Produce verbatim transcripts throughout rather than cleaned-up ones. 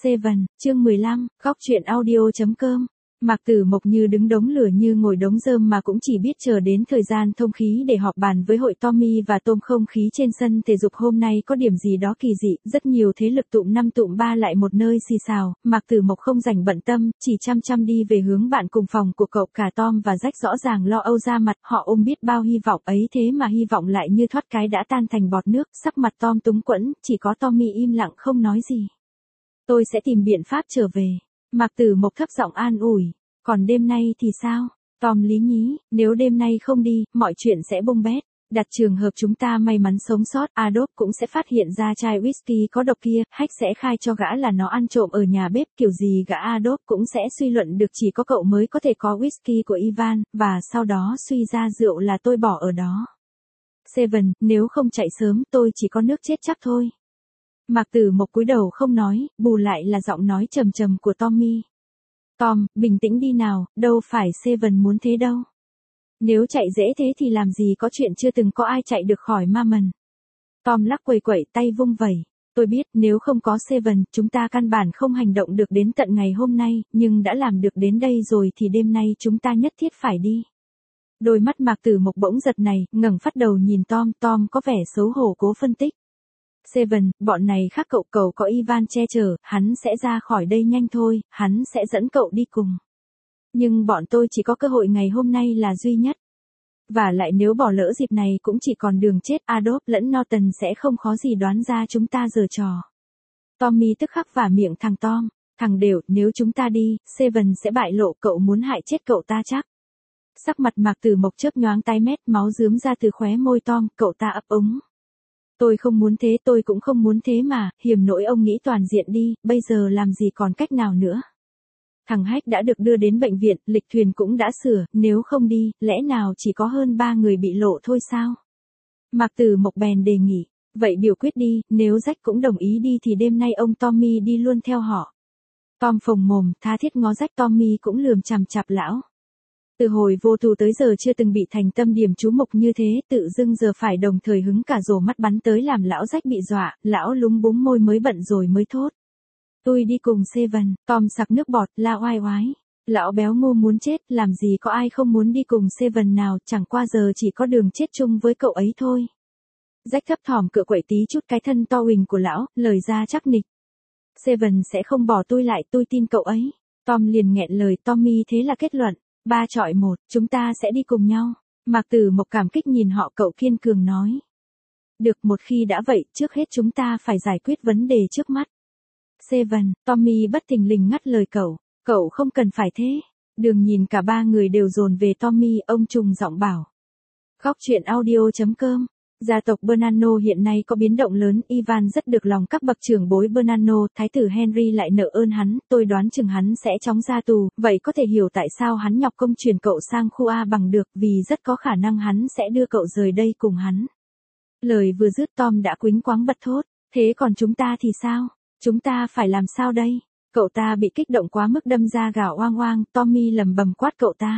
Seven, chương mười lăm, góc truyện audio.com. Mạc Tử Mộc như đứng đống lửa như ngồi đống rơm mà cũng chỉ biết chờ đến thời gian thông khí để họp bàn với hội Tommy và Tom. Không khí trên sân thể dục hôm nay có điểm gì đó kỳ dị, rất nhiều thế lực tụm năm tụm ba lại một nơi xì xào, Mạc Tử Mộc không rảnh bận tâm, chỉ chăm chăm đi về hướng bạn cùng phòng của cậu. Cả Tom và Jack rõ ràng lo âu ra mặt, họ ôm biết bao hy vọng ấy thế mà hy vọng lại như thoát cái đã tan thành bọt nước. Sắc mặt Tom túng quẫn, chỉ có Tommy im lặng không nói gì. Tôi sẽ tìm biện pháp trở về. Mạc Tử Mộc thấp giọng an ủi. Còn đêm nay thì sao? Tom lý nhí, nếu đêm nay không đi, mọi chuyện sẽ bung bét. Đặt trường hợp chúng ta may mắn sống sót, Adolf cũng sẽ phát hiện ra chai whisky có độc kia, Hack sẽ khai cho gã là nó ăn trộm ở nhà bếp, kiểu gì gã Adolf cũng sẽ suy luận được chỉ có cậu mới có thể có whisky của Ivan, và sau đó suy ra rượu là tôi bỏ ở đó. Seven, nếu không chạy sớm tôi chỉ có nước chết chắc thôi. Mạc Tử Mộc cúi đầu không nói, bù lại là giọng nói trầm trầm của Tommy. Tom, bình tĩnh đi nào, đâu phải Seven muốn thế đâu. Nếu chạy dễ thế thì làm gì có chuyện chưa từng có ai chạy được khỏi ma mần. Tom lắc quẩy quẩy tay vung vẩy. Tôi biết nếu không có Seven, chúng ta căn bản không hành động được đến tận ngày hôm nay, nhưng đã làm được đến đây rồi thì đêm nay chúng ta nhất thiết phải đi. Đôi mắt Mạc Tử Mộc bỗng giật này, ngẩng phát đầu nhìn Tom, Tom có vẻ xấu hổ cố phân tích. Seven, bọn này khác cậu, cậu có Ivan che chở, hắn sẽ ra khỏi đây nhanh thôi, hắn sẽ dẫn cậu đi cùng. Nhưng bọn tôi chỉ có cơ hội ngày hôm nay là duy nhất. Và lại nếu bỏ lỡ dịp này cũng chỉ còn đường chết, Adolf lẫn Norton sẽ không khó gì đoán ra chúng ta giở trò. Tommy tức khắc vả miệng thằng Tom, thằng đều, nếu chúng ta đi, Seven sẽ bại lộ, cậu muốn hại chết cậu ta chắc. Sắc mặt Mạc Tử Mộc chớp nhoáng tái mét, máu rướm ra từ khóe môi Tom, cậu ta ấp úng. Tôi không muốn thế, tôi cũng không muốn thế mà, hiểm nỗi ông nghĩ toàn diện đi, bây giờ làm gì còn cách nào nữa. Thằng Hack đã được đưa đến bệnh viện, lịch thuyền cũng đã sửa, nếu không đi, lẽ nào chỉ có hơn ba người bị lộ thôi sao? Mạc Tử Mộc bèn đề nghị, vậy biểu quyết đi, nếu Jack cũng đồng ý đi thì đêm nay ông Tommy đi luôn theo họ. Tom phồng mồm, tha thiết ngó Jack. Tommy cũng lườm chằm chặp lão. Từ hồi vô tù tới giờ chưa từng bị thành tâm điểm chú mục như thế, tự dưng giờ phải đồng thời hứng cả rồ mắt bắn tới làm lão Jack bị dọa, lão lúng búng môi mới bận rồi mới thốt. Tôi đi cùng Seven. Tom sặc nước bọt, la oai oái. Lão béo ngu muốn chết, làm gì có ai không muốn đi cùng Seven nào, chẳng qua giờ chỉ có đường chết chung với cậu ấy thôi. Jack thấp thỏm cựa quậy tí chút cái thân to huỳnh của lão, lời ra chắc nịch. Seven sẽ không bỏ tôi lại, tôi tin cậu ấy. Tom liền nghẹn lời. Tommy thế là kết luận. Ba chọi một, chúng ta sẽ đi cùng nhau. Mạc Tử Mộc cảm kích nhìn họ, cậu kiên cường nói. Được, một khi đã vậy, trước hết chúng ta phải giải quyết vấn đề trước mắt. Seven, Tommy bất thình lình ngắt lời cậu. Cậu không cần phải thế. Đường nhìn cả ba người đều dồn về Tommy, ông trùng giọng bảo. Góc truyện audio.com. Gia tộc Bernardo hiện nay có biến động lớn, Ivan rất được lòng các bậc trưởng bối Bernardo, thái tử Henry lại nợ ơn hắn, tôi đoán chừng hắn sẽ chóng ra tù, vậy có thể hiểu tại sao hắn nhọc công chuyển cậu sang khu A bằng được, vì rất có khả năng hắn sẽ đưa cậu rời đây cùng hắn. Lời vừa dứt Tom đã quĩnh quáng bật thốt, thế còn chúng ta thì sao? Chúng ta phải làm sao đây? Cậu ta bị kích động quá mức đâm ra gào oang oang, Tommy lầm bầm quát cậu ta.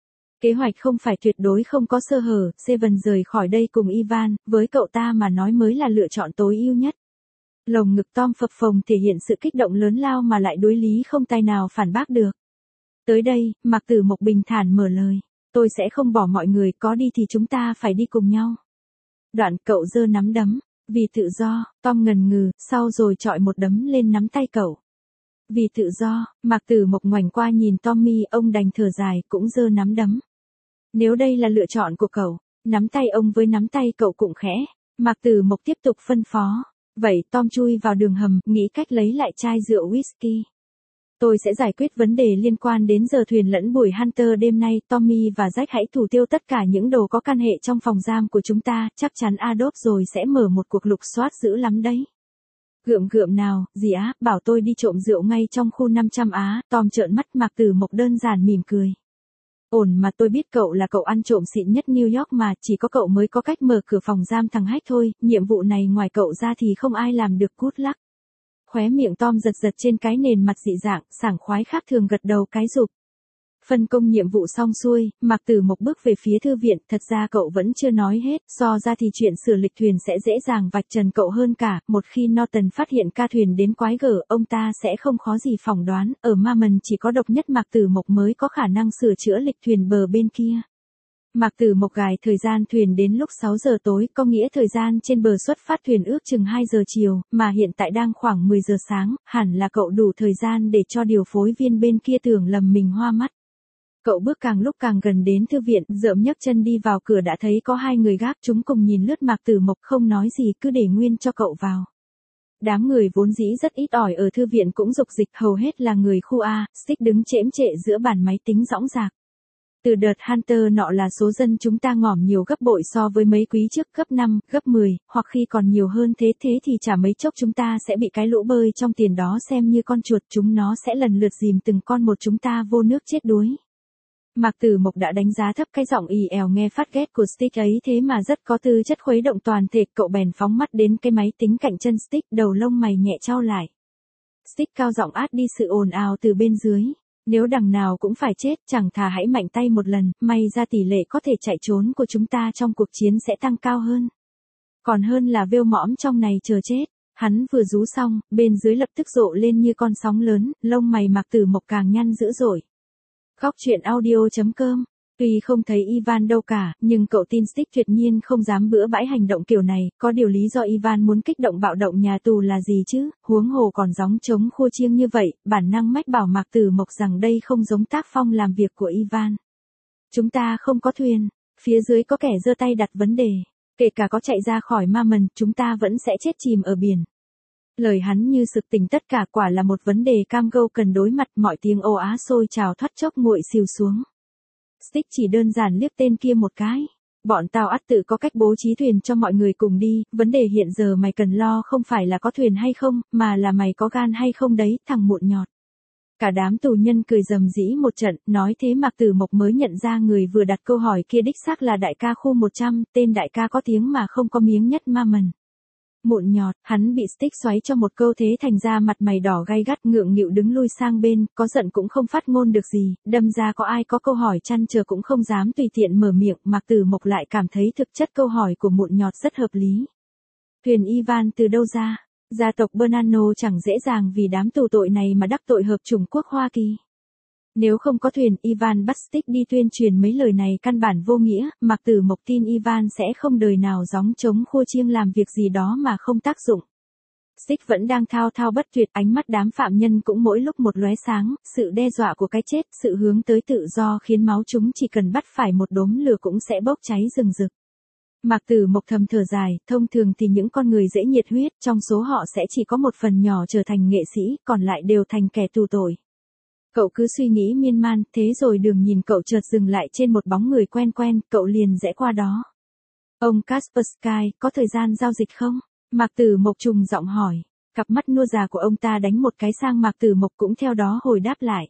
Kế hoạch không phải tuyệt đối không có sơ hở, Seven rời khỏi đây cùng Ivan, với cậu ta mà nói mới là lựa chọn tối ưu nhất. Lồng ngực Tom phập phồng thể hiện sự kích động lớn lao mà lại đối lý không tài nào phản bác được. Tới đây, Mạc Tử Mộc bình thản mở lời, tôi sẽ không bỏ mọi người, có đi thì chúng ta phải đi cùng nhau. Đoạn cậu giơ nắm đấm, vì tự do, Tom ngần ngừ, sau rồi chọi một đấm lên nắm tay cậu. Vì tự do, Mạc Tử Mộc ngoảnh qua nhìn Tommy, ông đành thở dài, cũng giơ nắm đấm. Nếu đây là lựa chọn của cậu, nắm tay ông với nắm tay cậu cũng khẽ. Mạc Tử Mộc tiếp tục phân phó. Vậy Tom chui vào đường hầm, nghĩ cách lấy lại chai rượu whisky. Tôi sẽ giải quyết vấn đề liên quan đến giờ thuyền lẫn buổi Hunter đêm nay. Tommy và Jack hãy thủ tiêu tất cả những đồ có căn hệ trong phòng giam của chúng ta, chắc chắn Adolf rồi sẽ mở một cuộc lục soát dữ lắm đấy. Gượm gượm nào, gì á, bảo tôi đi trộm rượu ngay trong khu năm trăm á, Tom trợn mắt. Mạc Tử Mộc đơn giản mỉm cười. Ổn mà, tôi biết cậu là cậu ăn trộm xịn nhất New York mà, chỉ có cậu mới có cách mở cửa phòng giam thằng Hack thôi, nhiệm vụ này ngoài cậu ra thì không ai làm được. Cút lắc. Khóe miệng Tom giật giật trên cái nền mặt dị dạng, sảng khoái khác thường gật đầu cái rụp. Phân công nhiệm vụ xong xuôi, Mạc Tử Mộc bước về phía thư viện, thật ra cậu vẫn chưa nói hết, so ra thì chuyện sửa lịch thuyền sẽ dễ dàng vạch trần cậu hơn cả, một khi Norton phát hiện ca thuyền đến quái gở, ông ta sẽ không khó gì phỏng đoán, ở Marmon chỉ có độc nhất Mạc Tử Mộc mới có khả năng sửa chữa lịch thuyền bờ bên kia. Mạc Tử Mộc gài thời gian thuyền đến lúc sáu giờ tối, có nghĩa thời gian trên bờ xuất phát thuyền ước chừng hai giờ chiều, mà hiện tại đang khoảng mười giờ sáng, hẳn là cậu đủ thời gian để cho điều phối viên bên kia tưởng lầm mình hoa mắt. Cậu bước càng lúc càng gần đến thư viện, rợm nhấc chân đi vào cửa đã thấy có hai người gác, chúng cùng nhìn lướt Mạc Tử Mộc không nói gì cứ để nguyên cho cậu vào. Đám người vốn dĩ rất ít ỏi ở thư viện cũng dục dịch, hầu hết là người khu A, Stick đứng chễm chệ giữa bàn máy tính rõng rạc. Từ đợt Hunter nọ là số dân chúng ta ngỏm nhiều gấp bội so với mấy quý trước, gấp năm, gấp mười, hoặc khi còn nhiều hơn thế thế thì chả mấy chốc chúng ta sẽ bị cái lũ bơi trong tiền đó xem như con chuột, chúng nó sẽ lần lượt dìm từng con một chúng ta vô nước chết đuối. Mạc Tử Mộc đã đánh giá thấp cái giọng ì èo nghe phát ghét của Stick ấy thế mà rất có tư chất khuấy động toàn thể, cậu bèn phóng mắt đến cái máy tính cạnh chân Stick, đầu lông mày nhẹ chau lại. Stick cao giọng át đi sự ồn ào từ bên dưới. Nếu đằng nào cũng phải chết, chẳng thà hãy mạnh tay một lần, may ra tỷ lệ có thể chạy trốn của chúng ta trong cuộc chiến sẽ tăng cao hơn. Còn hơn là vêu mõm trong này chờ chết. Hắn vừa rú xong, bên dưới lập tức rộ lên như con sóng lớn, lông mày Mạc Tử Mộc càng nhăn dữ dội. Góc truyện audio chấm com. Tuy không thấy Ivan đâu cả, nhưng cậu tin Stick tuyệt nhiên không dám bữa bãi hành động kiểu này, có điều lý do Ivan muốn kích động bạo động nhà tù là gì chứ, huống hồ còn gióng trống khua chiêng như vậy, bản năng mách bảo Mạc Tử Mộc rằng đây không giống tác phong làm việc của Ivan. Chúng ta không có thuyền, phía dưới có kẻ giơ tay đặt vấn đề, kể cả có chạy ra khỏi Marmon, chúng ta vẫn sẽ chết chìm ở biển. Lời hắn như sực tỉnh tất cả, quả là một vấn đề cam go cần đối mặt, mọi tiếng ồ á sôi trào thoát chốc nguội xìu xuống. Stick chỉ đơn giản liếc tên kia một cái. Bọn tao ắt tự có cách bố trí thuyền cho mọi người cùng đi, vấn đề hiện giờ mày cần lo không phải là có thuyền hay không, mà là mày có gan hay không đấy, thằng mụn nhọt. Cả đám tù nhân cười rầm rĩ một trận, nói thế Mạc Tử Mộc mới nhận ra người vừa đặt câu hỏi kia đích xác là đại ca khu một trăm, tên đại ca có tiếng mà không có miếng nhất Marmon. Mụn nhọt, hắn bị Stick xoáy cho một câu thế thành ra mặt mày đỏ gay gắt, ngượng nghịu đứng lui sang bên, có giận cũng không phát ngôn được gì, đâm ra có ai có câu hỏi chăn chờ cũng không dám tùy tiện mở miệng, Mạc Tử Mộc lại cảm thấy thực chất câu hỏi của mụn nhọt rất hợp lý. Thuyền Ivan từ đâu ra? Gia tộc Bernano chẳng dễ dàng vì đám tù tội này mà đắc tội hợp chủng quốc Hoa Kỳ. Nếu không có thuyền, Ivan bắt Stick đi tuyên truyền mấy lời này căn bản vô nghĩa, Mạc Tử Mộc tin Ivan sẽ không đời nào gióng trống khua chiêng làm việc gì đó mà không tác dụng. Stick vẫn đang thao thao bất tuyệt, ánh mắt đám phạm nhân cũng mỗi lúc một lóe sáng, sự đe dọa của cái chết, sự hướng tới tự do khiến máu chúng chỉ cần bắt phải một đốm lửa cũng sẽ bốc cháy rừng rực. Mạc Tử Mộc thầm thở dài, thông thường thì những con người dễ nhiệt huyết, trong số họ sẽ chỉ có một phần nhỏ trở thành nghệ sĩ, còn lại đều thành kẻ tù tội. Cậu cứ suy nghĩ miên man, thế rồi đường nhìn cậu chợt dừng lại trên một bóng người quen quen, cậu liền rẽ qua đó. Ông Kaspersky, có thời gian giao dịch không? Mạc Tử Mộc trùng giọng hỏi. Cặp mắt nua già của ông ta đánh một cái sang Mạc Tử Mộc cũng theo đó hồi đáp lại.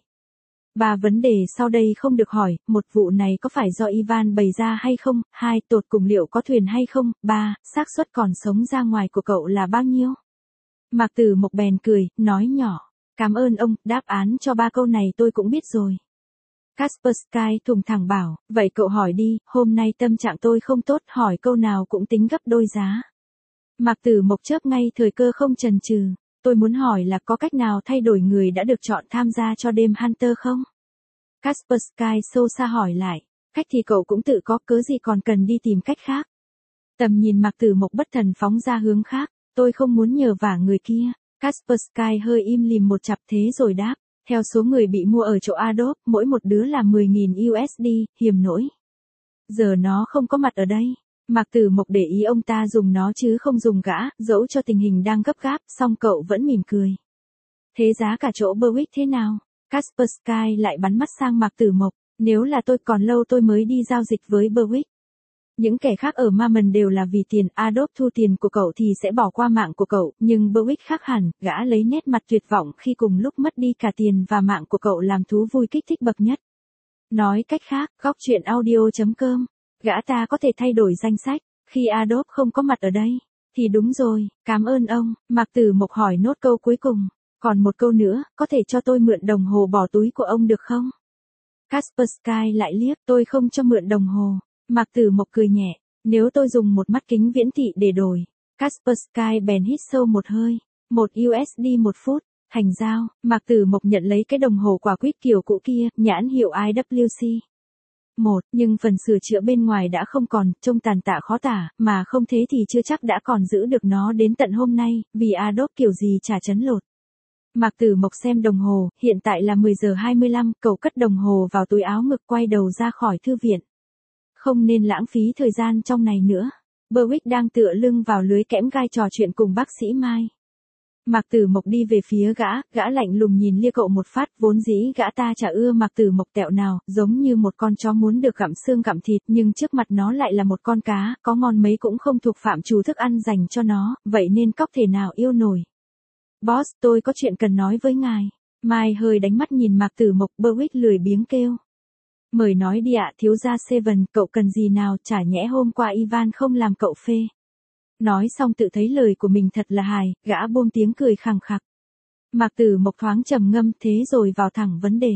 Ba vấn đề sau đây không được hỏi, một vụ này có phải do Ivan bày ra hay không, hai tột cùng liệu có thuyền hay không, ba xác suất còn sống ra ngoài của cậu là bao nhiêu? Mạc Tử Mộc bèn cười, nói nhỏ. Cảm ơn ông, đáp án cho ba câu này tôi cũng biết rồi. Kaspersky thùng thẳng bảo, vậy cậu hỏi đi, hôm nay tâm trạng tôi không tốt, hỏi câu nào cũng tính gấp đôi giá. Mạc Tử Mộc chớp ngay thời cơ không chần chừ, tôi muốn hỏi là có cách nào thay đổi người đã được chọn tham gia cho đêm Hunter không? Kaspersky sâu xa hỏi lại, cách thì cậu cũng tự có, cớ gì còn cần đi tìm cách khác. Tầm nhìn Mạc Tử Mộc bất thần phóng ra hướng khác, tôi không muốn nhờ vả người kia. Kaspersky hơi im lìm một chặp thế rồi đáp, theo số người bị mua ở chỗ Adolf, mỗi một đứa là mười nghìn u ét đê, hiểm nỗi. Giờ nó không có mặt ở đây. Mạc Tử Mộc để ý ông ta dùng nó chứ không dùng gã, dẫu cho tình hình đang gấp gáp, song cậu vẫn mỉm cười. Thế giá cả chỗ Berwick thế nào? Kaspersky lại bắn mắt sang Mạc Tử Mộc, nếu là tôi còn lâu tôi mới đi giao dịch với Berwick. Những kẻ khác ở Marmon đều là vì tiền, Adolf thu tiền của cậu thì sẽ bỏ qua mạng của cậu, nhưng Berwick khác hẳn, gã lấy nét mặt tuyệt vọng khi cùng lúc mất đi cả tiền và mạng của cậu làm thú vui kích thích bậc nhất. Nói cách khác, góc truyện audio chấm com, gã ta có thể thay đổi danh sách, khi Adolf không có mặt ở đây, thì đúng rồi, cảm ơn ông, Mạc Tử Mộc hỏi nốt câu cuối cùng, còn một câu nữa, có thể cho tôi mượn đồng hồ bỏ túi của ông được không? Kaspersky lại liếc, tôi không cho mượn đồng hồ. Mạc Tử Mộc cười nhẹ, nếu tôi dùng một mắt kính viễn thị để đổi. Kaspersky bèn hít sâu một hơi, một u ét đê một phút, thành giao. Mạc Tử Mộc nhận lấy cái đồng hồ quả quýt kiểu cũ kia, nhãn hiệu i vê xê. Một, nhưng phần sửa chữa bên ngoài đã không còn, trông tàn tạ khó tả, mà không thế thì chưa chắc đã còn giữ được nó đến tận hôm nay, vì Adobe kiểu gì chả chấn lột. Mạc Tử Mộc xem đồng hồ, hiện tại là mười giờ hai mươi lăm, cậu cất đồng hồ vào túi áo ngực quay đầu ra khỏi thư viện. Không nên lãng phí thời gian trong này nữa. Berwick đang tựa lưng vào lưới kẽm gai trò chuyện cùng bác sĩ Mai. Mạc Tử Mộc đi về phía gã, gã lạnh lùng nhìn lia cậu một phát, vốn dĩ gã ta chả ưa Mạc Tử Mộc tẹo nào, giống như một con chó muốn được gặm xương gặm thịt, nhưng trước mặt nó lại là một con cá, có ngon mấy cũng không thuộc phạm trù thức ăn dành cho nó, vậy nên cóc thể nào yêu nổi. Boss, tôi có chuyện cần nói với ngài. Mai hơi đánh mắt nhìn Mạc Tử Mộc, Berwick lười biếng kêu. Mời nói đi ạ, thiếu gia Seven, cậu cần gì nào, chả nhẽ hôm qua Ivan không làm cậu phê. Nói xong tự thấy lời của mình thật là hài, gã buông tiếng cười khằng khặc. Mạc Tử Mộc thoáng trầm ngâm thế rồi vào thẳng vấn đề.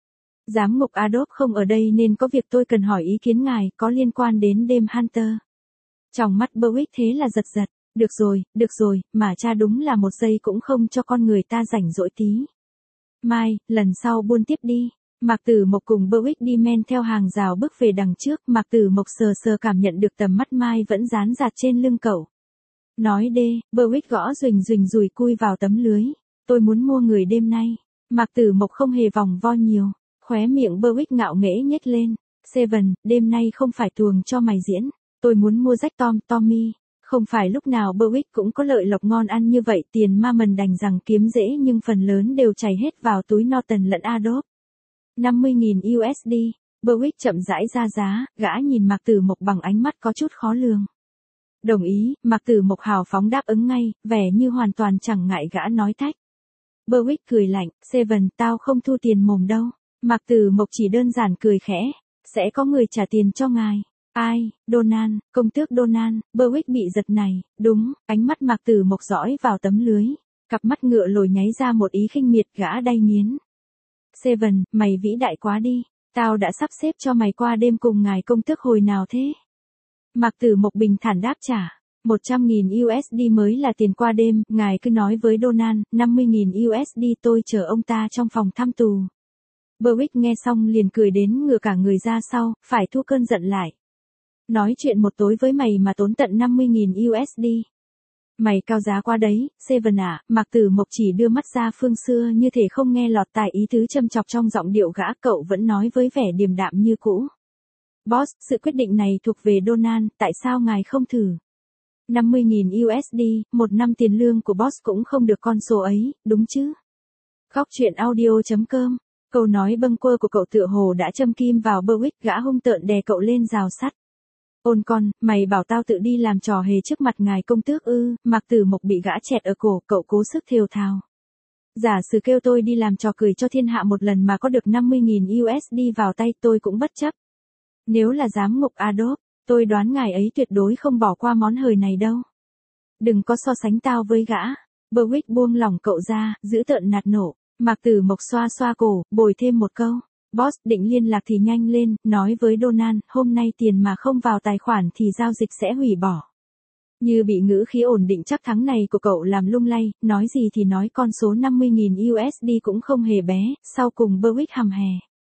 Giám mục Adobe không ở đây nên có việc tôi cần hỏi ý kiến ngài, có liên quan đến đêm Hunter. Trong mắt Berwick thế là giật giật, được rồi, được rồi, mà cha đúng là một giây cũng không cho con người ta rảnh rỗi tí. Mai, lần sau buôn tiếp đi. Mạc Tử Mộc cùng Berwick đi men theo hàng rào bước về đằng trước, Mạc Tử Mộc sờ sờ cảm nhận được tầm mắt Mai vẫn dán dạt trên lưng cậu. Nói đê, Berwick gõ ruỳnh ruỳnh rùi cui vào tấm lưới. Tôi muốn mua người đêm nay. Mạc Tử Mộc không hề vòng vo nhiều, khóe miệng Berwick ngạo nghễ nhếch lên. Seven, đêm nay không phải tuồng cho mày diễn, tôi muốn mua Jack Tom, Tommy. Không phải lúc nào Berwick cũng có lợi lộc ngon ăn như vậy, tiền ma mần đành rằng kiếm dễ nhưng phần lớn đều chảy hết vào túi Norton lẫn Adobe. năm mươi nghìn u ét đê, Berwick chậm rãi ra giá, gã nhìn Mạc Tử Mộc bằng ánh mắt có chút khó lường. Đồng ý, Mạc Tử Mộc hào phóng đáp ứng ngay, vẻ như hoàn toàn chẳng ngại gã nói thách. Berwick cười lạnh, Seven, tao không thu tiền mồm đâu. Mạc Tử Mộc chỉ đơn giản cười khẽ, sẽ có người trả tiền cho ngài. Ai, Donan, công tước Donan. Berwick bị giật này, đúng, ánh mắt Mạc Tử Mộc dõi vào tấm lưới, cặp mắt ngựa lồi nháy ra một ý khinh miệt, gã đay nghiến. Seven, mày vĩ đại quá đi, tao đã sắp xếp cho mày qua đêm cùng ngài công tước hồi nào thế? Mạc Tử Mộc bình thản đáp trả, một trăm nghìn u ét đê mới là tiền qua đêm, ngài cứ nói với Donan, năm mươi nghìn u ét đê tôi chờ ông ta trong phòng thăm tù. Berwick nghe xong liền cười đến ngửa cả người ra sau, phải thu cơn giận lại. Nói chuyện một tối với mày mà tốn tận năm mươi nghìn u ét đê. Mày cao giá quá đấy, Seven à. Mạc Tử Mộc chỉ đưa mắt ra phương xưa như thể không nghe lọt tai ý tứ châm chọc trong giọng điệu gã, cậu vẫn nói với vẻ điềm đạm như cũ. Boss, sự quyết định này thuộc về Donan, tại sao ngài không thử? năm mươi nghìn u ét đê, một năm tiền lương của boss cũng không được con số ấy, đúng chứ? Góc truyện audio chấm com. Câu nói bâng quơ của cậu tựa hồ đã châm kim vào Berwick, gã hung tợn đè cậu lên rào sắt. Ôn con, mày bảo tao tự đi làm trò hề trước mặt ngài công tước ư? Mạc Tử Mộc bị gã chẹt ở cổ, cậu cố sức thều thào. Giả sử kêu tôi đi làm trò cười cho thiên hạ một lần mà có được năm mươi nghìn u ét đê vào tay tôi cũng bất chấp. Nếu là giám mục Adobe, tôi đoán ngài ấy tuyệt đối không bỏ qua món hời này đâu. Đừng có so sánh tao với gã. Berwick buông lỏng cậu ra, giữ tợn nạt nổ. Mạc Tử Mộc xoa xoa cổ, bồi thêm một câu. Boss, định liên lạc thì nhanh lên, nói với Donan, hôm nay tiền mà không vào tài khoản thì giao dịch sẽ hủy bỏ. Như bị ngữ khí ổn định chắc thắng này của cậu làm lung lay, nói gì thì nói con số năm mươi nghìn u ét đê cũng không hề bé, sau cùng Berwick hầm hè.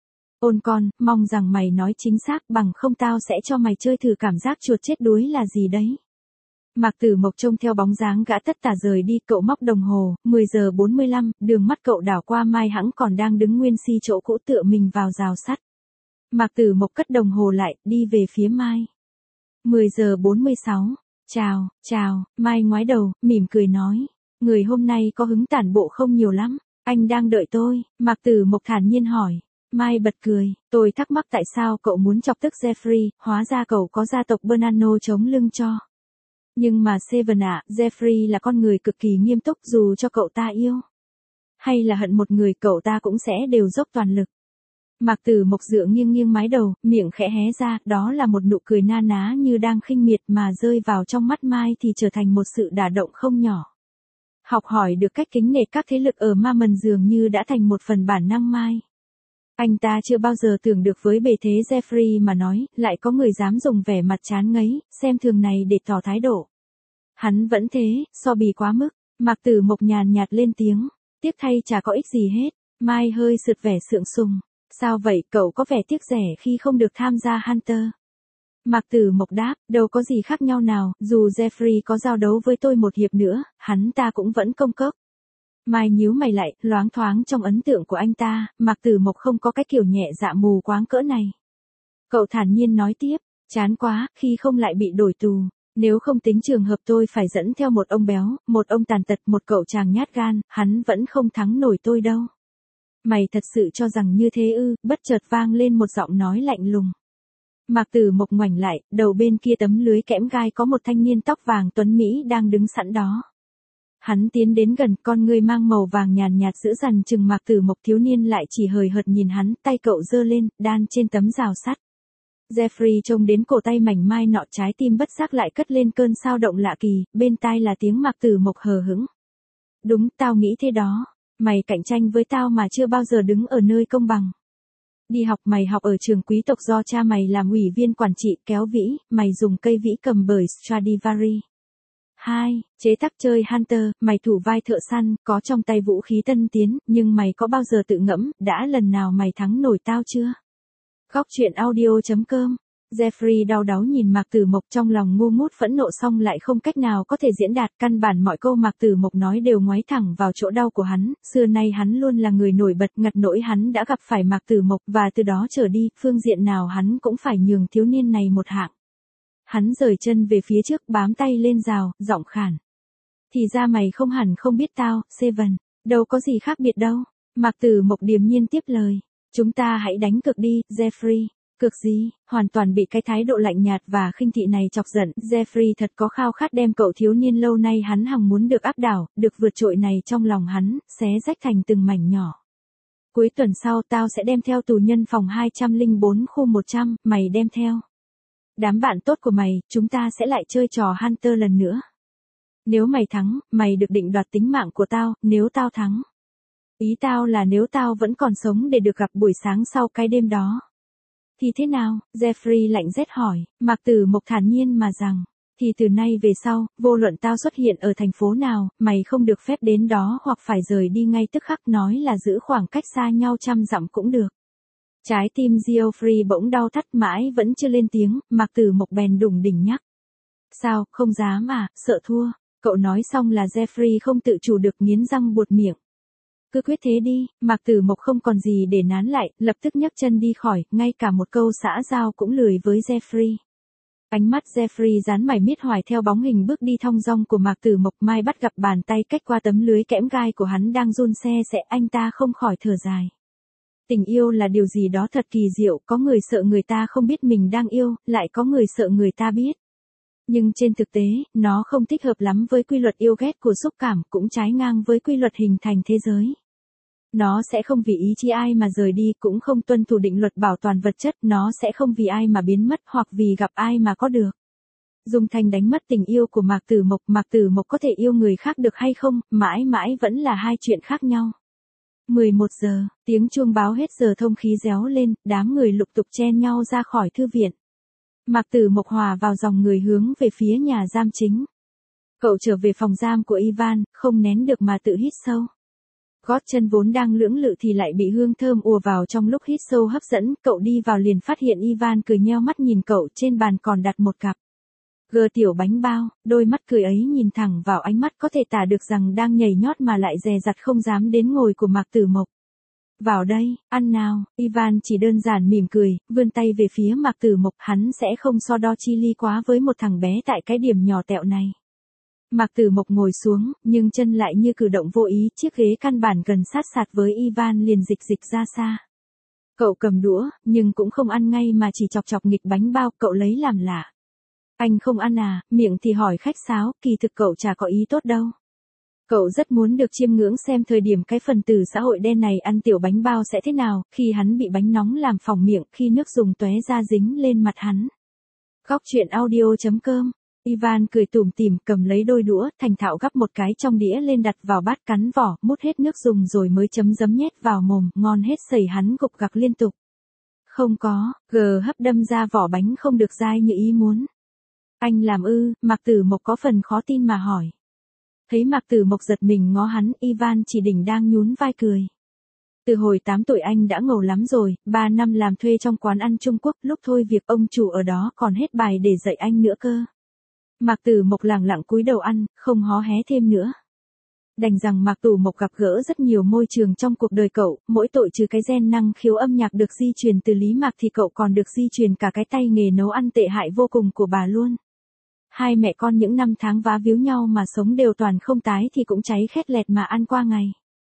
Ôn con, mong rằng mày nói chính xác, bằng không tao sẽ cho mày chơi thử cảm giác chuột chết đuối là gì đấy. Mạc Tử Mộc trông theo bóng dáng gã tất tả rời đi, cậu móc đồng hồ, mười giờ bốn mươi lăm, đường mắt cậu đảo qua Mai hãng còn đang đứng nguyên si chỗ cũ tựa mình vào rào sắt. Mạc Tử Mộc cất đồng hồ lại, đi về phía Mai. mười giờ bốn mươi sáu, chào, chào, Mai ngoái đầu, mỉm cười nói, người hôm nay có hứng tản bộ không nhiều lắm, anh đang đợi tôi, Mạc Tử Mộc thản nhiên hỏi. Mai bật cười, tôi thắc mắc tại sao cậu muốn chọc tức Jeffrey, hóa ra cậu có gia tộc Bonanno chống lưng cho. Nhưng mà Seven ạ, Jeffrey là con người cực kỳ nghiêm túc dù cho cậu ta yêu. Hay là hận một người cậu ta cũng sẽ đều dốc toàn lực. Mạc Tử Mộc dựa nghiêng nghiêng mái đầu, miệng khẽ hé ra, đó là một nụ cười na ná như đang khinh miệt mà rơi vào trong mắt Mai thì trở thành một sự đả động không nhỏ. Học hỏi được cách kính nể các thế lực ở Ma Mần dường như đã thành một phần bản năng Mai. Anh ta chưa bao giờ tưởng được với bề thế Jeffrey mà nói, lại có người dám dùng vẻ mặt chán ngấy, xem thường này để tỏ thái độ. Hắn vẫn thế, so bì quá mức. Mạc Tử Mộc nhàn nhạt lên tiếng. Tiếc thay chả có ích gì hết. Mai hơi sượt vẻ sượng sùng. Sao vậy, cậu có vẻ tiếc rẻ khi không được tham gia Hunter? Mạc Tử Mộc đáp, đâu có gì khác nhau nào, dù Jeffrey có giao đấu với tôi một hiệp nữa, hắn ta cũng vẫn công cốc. Mai nhíu mày lại, loáng thoáng trong ấn tượng của anh ta, Mạc Tử Mộc không có cái kiểu nhẹ dạ mù quáng cỡ này. Cậu thản nhiên nói tiếp, chán quá, khi không lại bị đổi tù. Nếu không tính trường hợp tôi phải dẫn theo một ông béo, một ông tàn tật, một cậu chàng nhát gan, hắn vẫn không thắng nổi tôi đâu. Mày thật sự cho rằng như thế ư? Bất chợt vang lên một giọng nói lạnh lùng. Mạc Tử Mộc ngoảnh lại, đầu bên kia tấm lưới kẽm gai có một thanh niên tóc vàng tuấn Mỹ đang đứng sẵn đó. Hắn tiến đến gần, con người mang màu vàng nhàn nhạt dữ dằn chừng Mạc Tử Mộc. Thiếu niên lại chỉ hời hợt nhìn hắn, tay cậu giơ lên, đan trên tấm rào sắt. Jeffrey trông đến cổ tay mảnh mai nọ, trái tim bất giác lại cất lên cơn sao động lạ kỳ, bên tai là tiếng Mạc Tử Mộc hờ hững. Đúng, tao nghĩ thế đó. Mày cạnh tranh với tao mà chưa bao giờ đứng ở nơi công bằng. Đi học mày học ở trường quý tộc do cha mày làm ủy viên quản trị, kéo vĩ, mày dùng cây vĩ cầm bởi Stradivari. hai. Chế tác chơi Hunter, mày thủ vai thợ săn, có trong tay vũ khí tân tiến, nhưng mày có bao giờ tự ngẫm, đã lần nào mày thắng nổi tao chưa? Góc truyện audio chấm com. Jeffrey đau đáu nhìn Mạc Tử Mộc, trong lòng ngu ngút phẫn nộ xong lại không cách nào có thể diễn đạt, căn bản mọi câu Mạc Tử Mộc nói đều ngoáy thẳng vào chỗ đau của hắn, xưa nay hắn luôn là người nổi bật, ngặt nỗi hắn đã gặp phải Mạc Tử Mộc và từ đó trở đi, phương diện nào hắn cũng phải nhường thiếu niên này một hạng. Hắn rời chân về phía trước, bám tay lên rào, giọng khàn. Thì ra mày không hẳn không biết tao, Seven, đâu có gì khác biệt đâu. Mạc Tử Mộc điềm nhiên tiếp lời. Chúng ta hãy đánh cược đi, Jeffrey. Cược gì? Hoàn toàn bị cái thái độ lạnh nhạt và khinh thị này chọc giận, Jeffrey thật có khao khát đem cậu thiếu niên lâu nay hắn hằng muốn được áp đảo, được vượt trội này trong lòng hắn, xé rách thành từng mảnh nhỏ. Cuối tuần sau tao sẽ đem theo tù nhân phòng hai trăm lẻ bốn khu một trăm, mày đem theo. Đám bạn tốt của mày, chúng ta sẽ lại chơi trò Hunter lần nữa. Nếu mày thắng, mày được định đoạt tính mạng của tao, nếu tao thắng. Ý tao là nếu tao vẫn còn sống để được gặp buổi sáng sau cái đêm đó. Thì thế nào? Jeffrey lạnh rét hỏi. Mạc Tử Mộc thản nhiên mà rằng. Thì từ nay về sau, vô luận tao xuất hiện ở thành phố nào, mày không được phép đến đó hoặc phải rời đi ngay tức khắc, nói là giữ khoảng cách xa nhau trăm dặm cũng được. Trái tim Geoffrey bỗng đau thắt, mãi vẫn chưa lên tiếng, Mạc Tử Mộc bèn đủng đỉnh nhắc. Sao, không dám à, sợ thua. Cậu nói xong là Jeffrey không tự chủ được nghiến răng buột miệng. Cứ quyết thế đi, Mạc Tử Mộc không còn gì để nán lại, lập tức nhấc chân đi khỏi, ngay cả một câu xã giao cũng lười với Jeffrey. Ánh mắt Jeffrey dán mày miết hoài theo bóng hình bước đi thong dong của Mạc Tử Mộc, mai bắt gặp bàn tay cách qua tấm lưới kẽm gai của hắn đang run se sẽ, anh ta không khỏi thở dài. Tình yêu là điều gì đó thật kỳ diệu, có người sợ người ta không biết mình đang yêu, lại có người sợ người ta biết. Nhưng trên thực tế, nó không thích hợp lắm với quy luật yêu ghét của xúc cảm, cũng trái ngang với quy luật hình thành thế giới. Nó sẽ không vì ý chí ai mà rời đi, cũng không tuân thủ định luật bảo toàn vật chất, nó sẽ không vì ai mà biến mất hoặc vì gặp ai mà có được. Dung Thanh đánh mất tình yêu của Mạc Tử Mộc, Mạc Tử Mộc có thể yêu người khác được hay không, mãi mãi vẫn là hai chuyện khác nhau. mười một giờ, tiếng chuông báo hết giờ thông khí réo lên, đám người lục tục chen nhau ra khỏi thư viện. Mạc Tử Mộc hòa vào dòng người hướng về phía nhà giam chính. Cậu trở về phòng giam của Ivan, không nén được mà tự hít sâu. Gót chân vốn đang lưỡng lự thì lại bị hương thơm ùa vào trong lúc hít sâu hấp dẫn, cậu đi vào liền phát hiện Ivan cười nheo mắt nhìn cậu, trên bàn còn đặt một cặp gờ tiểu bánh bao, đôi mắt cười ấy nhìn thẳng vào ánh mắt có thể tả được rằng đang nhảy nhót mà lại dè dặt không dám đến ngồi của Mạc Tử Mộc. Vào đây, ăn nào, Ivan chỉ đơn giản mỉm cười, vươn tay về phía Mạc Tử Mộc, hắn sẽ không so đo chi ly quá với một thằng bé tại cái điểm nhỏ tẹo này. Mạc Tử Mộc ngồi xuống, nhưng chân lại như cử động vô ý, chiếc ghế căn bản gần sát sạt với Ivan liền dịch dịch ra xa. Cậu cầm đũa, nhưng cũng không ăn ngay mà chỉ chọc chọc nghịch bánh bao, cậu lấy làm lạ. Anh không ăn à, miệng thì hỏi khách sáo, kỳ thực cậu chả có ý tốt đâu. Cậu rất muốn được chiêm ngưỡng xem thời điểm cái phần tử xã hội đen này ăn tiểu bánh bao sẽ thế nào, khi hắn bị bánh nóng làm phỏng miệng, khi nước dùng tóe ra dính lên mặt hắn. Góc truyện audio chấm com Ivan cười tủm tỉm cầm lấy đôi đũa, thành thạo gắp một cái trong đĩa lên đặt vào bát cắn vỏ, múc hết nước dùng rồi mới chấm giấm nhét vào mồm, ngon hết sẩy hắn gục gặc liên tục. Không có, gờ hấp đâm ra vỏ bánh không được dai như ý muốn. Anh làm ư? Mạc Tử Mộc có phần khó tin mà hỏi. Thấy Mạc Tử Mộc giật mình ngó hắn, Ivan chỉ đỉnh đang nhún vai cười. Từ hồi tám tuổi anh đã ngầu lắm rồi, ba năm làm thuê trong quán ăn Trung Quốc, lúc thôi việc ông chủ ở đó còn hết bài để dạy anh nữa cơ. Mạc Tử Mộc lẳng lặng cúi đầu ăn, không hó hé thêm nữa. Đành rằng Mạc Tử Mộc gặp gỡ rất nhiều môi trường trong cuộc đời cậu, mỗi tội trừ cái gen năng khiếu âm nhạc được di truyền từ Lý Mạc thì cậu còn được di truyền cả cái tay nghề nấu ăn tệ hại vô cùng của bà luôn. Hai mẹ con những năm tháng vá víu nhau mà sống đều toàn không tái thì cũng cháy khét lẹt mà ăn qua ngày.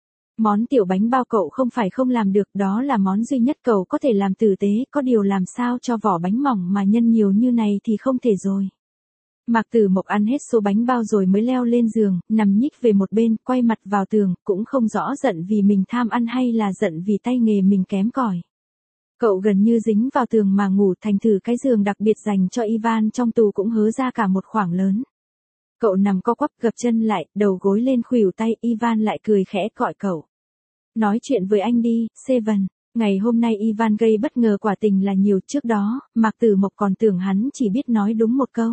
Món tiểu bánh bao cậu không phải không làm được, đó là món duy nhất cậu có thể làm tử tế, có điều làm sao cho vỏ bánh mỏng mà nhân nhiều như này thì không thể rồi. Mạc Tử Mộc ăn hết số bánh bao rồi mới leo lên giường, nằm nhích về một bên, quay mặt vào tường, cũng không rõ giận vì mình tham ăn hay là giận vì tay nghề mình kém cỏi. Cậu gần như dính vào tường mà ngủ, thành thử cái giường đặc biệt dành cho Ivan trong tù cũng hớ ra cả một khoảng lớn. Cậu nằm co quắp gập chân lại, đầu gối lên khuỷu tay, Ivan lại cười khẽ gọi cậu. Nói chuyện với anh đi, Seven. Ngày hôm nay Ivan gây bất ngờ quả tình là nhiều, trước đó, Mạc Tử Mộc còn tưởng hắn chỉ biết nói đúng một câu.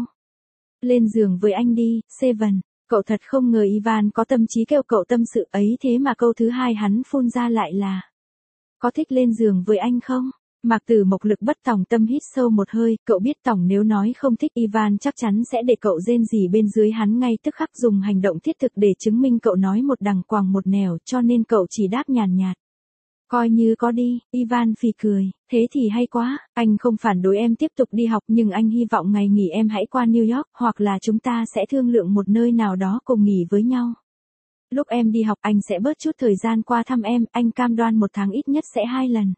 Lên giường với anh đi, Seven. Cậu thật không ngờ Ivan có tâm trí kêu cậu tâm sự ấy, thế mà câu thứ hai hắn phun ra lại là: có thích lên giường với anh không? Mạc Tử Mộc lực bất tòng tâm hít sâu một hơi, cậu biết tổng nếu nói không thích Ivan chắc chắn sẽ để cậu rên rỉ bên dưới hắn ngay tức khắc, dùng hành động thiết thực để chứng minh cậu nói một đằng quàng một nẻo, cho nên cậu chỉ đáp nhàn nhạt. Coi như có đi, Ivan phì cười, thế thì hay quá, anh không phản đối em tiếp tục đi học nhưng anh hy vọng ngày nghỉ em hãy qua New York, hoặc là chúng ta sẽ thương lượng một nơi nào đó cùng nghỉ với nhau. Lúc em đi học anh sẽ bớt chút thời gian qua thăm em, anh cam đoan một tháng ít nhất sẽ hai lần.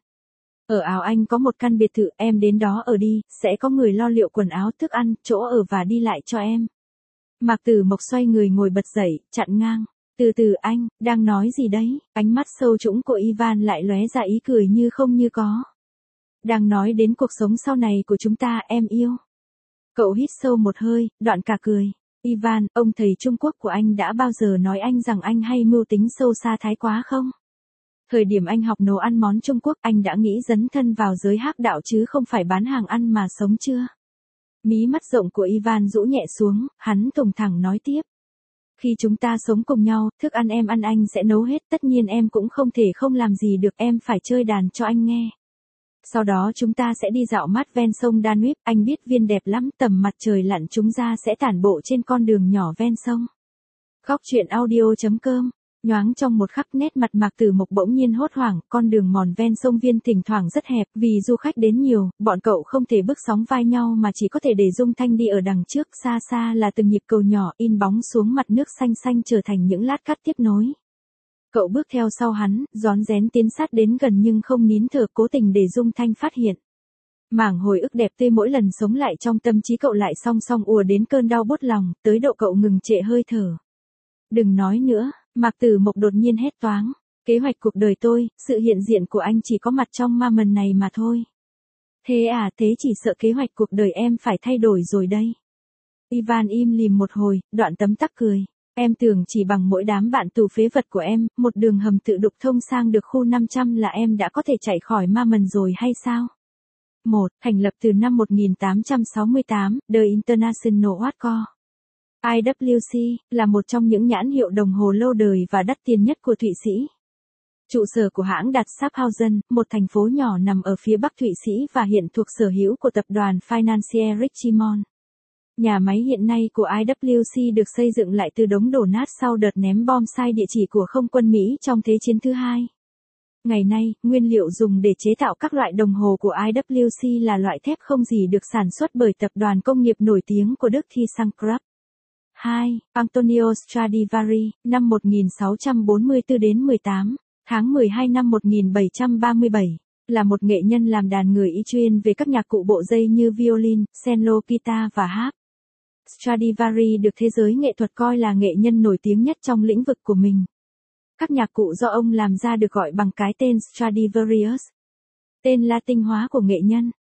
Ở Áo Anh có một căn biệt thự, em đến đó ở đi, sẽ có người lo liệu quần áo, thức ăn, chỗ ở và đi lại cho em. Mạc Tử Mộc xoay người ngồi bật dậy, chặn ngang. Từ từ anh, đang nói gì đấy? Ánh mắt sâu trũng của Ivan lại lóe ra ý cười như không như có. Đang nói đến cuộc sống sau này của chúng ta, em yêu. Cậu hít sâu một hơi, đoạn cả cười. Ivan, ông thầy Trung Quốc của anh đã bao giờ nói anh rằng anh hay mưu tính sâu xa thái quá không? Thời điểm anh học nấu ăn món Trung Quốc, anh đã nghĩ dấn thân vào giới hắc đạo chứ không phải bán hàng ăn mà sống chưa? Mí mắt rộng của Ivan rũ nhẹ xuống, hắn thùng thẳng nói tiếp. Khi chúng ta sống cùng nhau, thức ăn em ăn anh sẽ nấu hết, tất nhiên em cũng không thể không làm gì được, em phải chơi đàn cho anh nghe. Sau đó chúng ta sẽ đi dạo mát ven sông Danube, anh biết viên đẹp lắm, tầm mặt trời lặn chúng ta sẽ tản bộ trên con đường nhỏ ven sông. Góc truyện audio chấm com. Nhoáng trong một khắc, nét mặt Mạc Tử Mộc bỗng nhiên hốt hoảng, con đường mòn ven sông Viên thỉnh thoảng rất hẹp, vì du khách đến nhiều, bọn cậu không thể bước sóng vai nhau mà chỉ có thể để Dung Thanh đi ở đằng trước, xa xa là từng nhịp cầu nhỏ in bóng xuống mặt nước xanh xanh trở thành những lát cát tiếp nối. Cậu bước theo sau hắn, rón rén tiến sát đến gần nhưng không nín thở, cố tình để Dung Thanh phát hiện. Mảng hồi ức đẹp tươi mỗi lần sống lại trong tâm trí cậu lại song song ùa đến cơn đau buốt lòng, tới độ cậu ngừng trệ hơi thở. Đừng nói nữa. Mạc Tử Mộc đột nhiên hét toáng. Kế hoạch cuộc đời tôi, sự hiện diện của anh chỉ có mặt trong ma mần này mà thôi. Thế à, thế chỉ sợ kế hoạch cuộc đời em phải thay đổi rồi đây. Ivan im lìm một hồi, đoạn tấm tắc cười. Em tưởng chỉ bằng mỗi đám bạn tù phế vật của em, một đường hầm tự đục thông sang được khu năm trăm là em đã có thể chạy khỏi ma mần rồi hay sao? một. Thành lập từ năm một nghìn tám trăm sáu mươi tám, The International Watch I W C, là một trong những nhãn hiệu đồng hồ lâu đời và đắt tiền nhất của Thụy Sĩ. Trụ sở của hãng đặt Schaffhausen, một thành phố nhỏ nằm ở phía bắc Thụy Sĩ và hiện thuộc sở hữu của tập đoàn Financier Richemont. Nhà máy hiện nay của I W C được xây dựng lại từ đống đổ nát sau đợt ném bom sai địa chỉ của không quân Mỹ trong Thế chiến thứ hai. Ngày nay, nguyên liệu dùng để chế tạo các loại đồng hồ của I W C là loại thép không gỉ được sản xuất bởi tập đoàn công nghiệp nổi tiếng của Đức ThyssenKrupp. hai. Antonio Stradivari, năm một nghìn sáu trăm bốn mươi tư đến mười tám, tháng mười hai năm một nghìn bảy trăm ba mươi bảy, là một nghệ nhân làm đàn người y chuyên về các nhạc cụ bộ dây như violin, cello, guitar và harp. Stradivari được thế giới nghệ thuật coi là nghệ nhân nổi tiếng nhất trong lĩnh vực của mình. Các nhạc cụ do ông làm ra được gọi bằng cái tên Stradivarius, tên Latin hóa của nghệ nhân.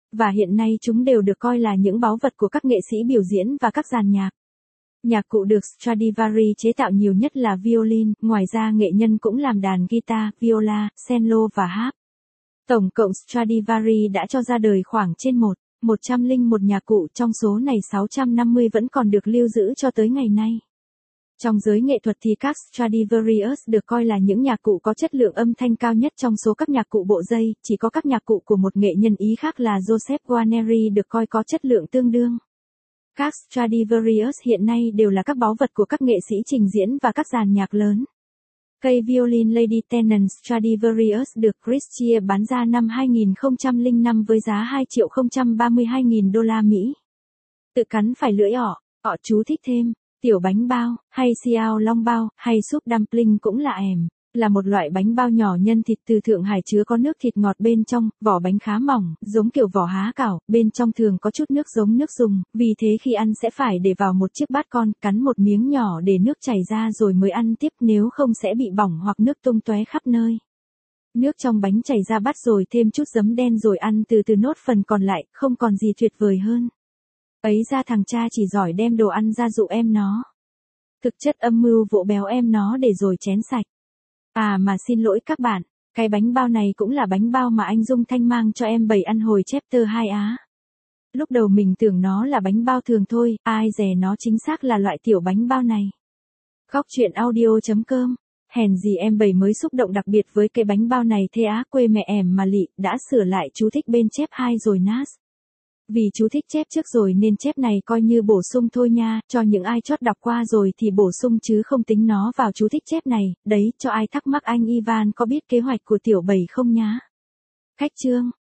Và hiện nay chúng đều được coi là những báu vật của các nghệ sĩ biểu diễn và các dàn nhạc. Nhạc cụ được Stradivari chế tạo nhiều nhất là violin, ngoài ra nghệ nhân cũng làm đàn guitar, viola, cello và harp. Tổng cộng Stradivari đã cho ra đời khoảng trên một một trăm lẻ một nhạc cụ, trong số này sáu trăm năm mươi vẫn còn được lưu giữ cho tới ngày nay. Trong giới nghệ thuật thì các Stradivarius được coi là những nhạc cụ có chất lượng âm thanh cao nhất trong số các nhạc cụ bộ dây, chỉ có các nhạc cụ của một nghệ nhân Ý khác là Joseph Guarneri được coi có chất lượng tương đương. Các Stradivarius hiện nay đều là các báu vật của các nghệ sĩ trình diễn và các dàn nhạc lớn. Cây violin Lady Tennant Stradivarius được Christie bán ra năm hai nghìn không trăm lẻ năm với giá hai triệu không trăm ba mươi hai nghìn đô la Mỹ. Tự cắn phải lưỡi ỏ, họ chú thích thêm, tiểu bánh bao, hay xiao long bao, hay súp dumpling cũng là ẻm, là một loại bánh bao nhỏ nhân thịt từ Thượng Hải chứa có nước thịt ngọt bên trong, vỏ bánh khá mỏng, giống kiểu vỏ há cảo, bên trong thường có chút nước giống nước dùng, vì thế khi ăn sẽ phải để vào một chiếc bát con, cắn một miếng nhỏ để nước chảy ra rồi mới ăn tiếp, nếu không sẽ bị bỏng hoặc nước tung tóe khắp nơi. Nước trong bánh chảy ra bát rồi thêm chút giấm đen rồi ăn từ từ nốt phần còn lại, không còn gì tuyệt vời hơn. Ấy ra thằng cha chỉ giỏi đem đồ ăn ra dụ em nó. Thực chất âm mưu vỗ béo em nó để rồi chén sạch. À mà xin lỗi các bạn, cái bánh bao này cũng là bánh bao mà anh Dung Thanh mang cho em Bảy ăn hồi chapter hai á. Lúc đầu mình tưởng nó là bánh bao thường thôi, ai dè nó chính xác là loại tiểu bánh bao này. Góc truyện audio chấm com. Hèn gì em Bảy mới xúc động đặc biệt với cái bánh bao này thế á, quê mẹ ẻm mà lị, đã sửa lại chú thích bên chép hai rồi nát. Vì chú thích chép trước rồi nên chép này coi như bổ sung thôi nha, cho những ai chót đọc qua rồi thì bổ sung chứ không tính nó vào chú thích chép này, đấy, cho ai thắc mắc anh Ivan có biết kế hoạch của tiểu Bảy không nhá. Khách chương.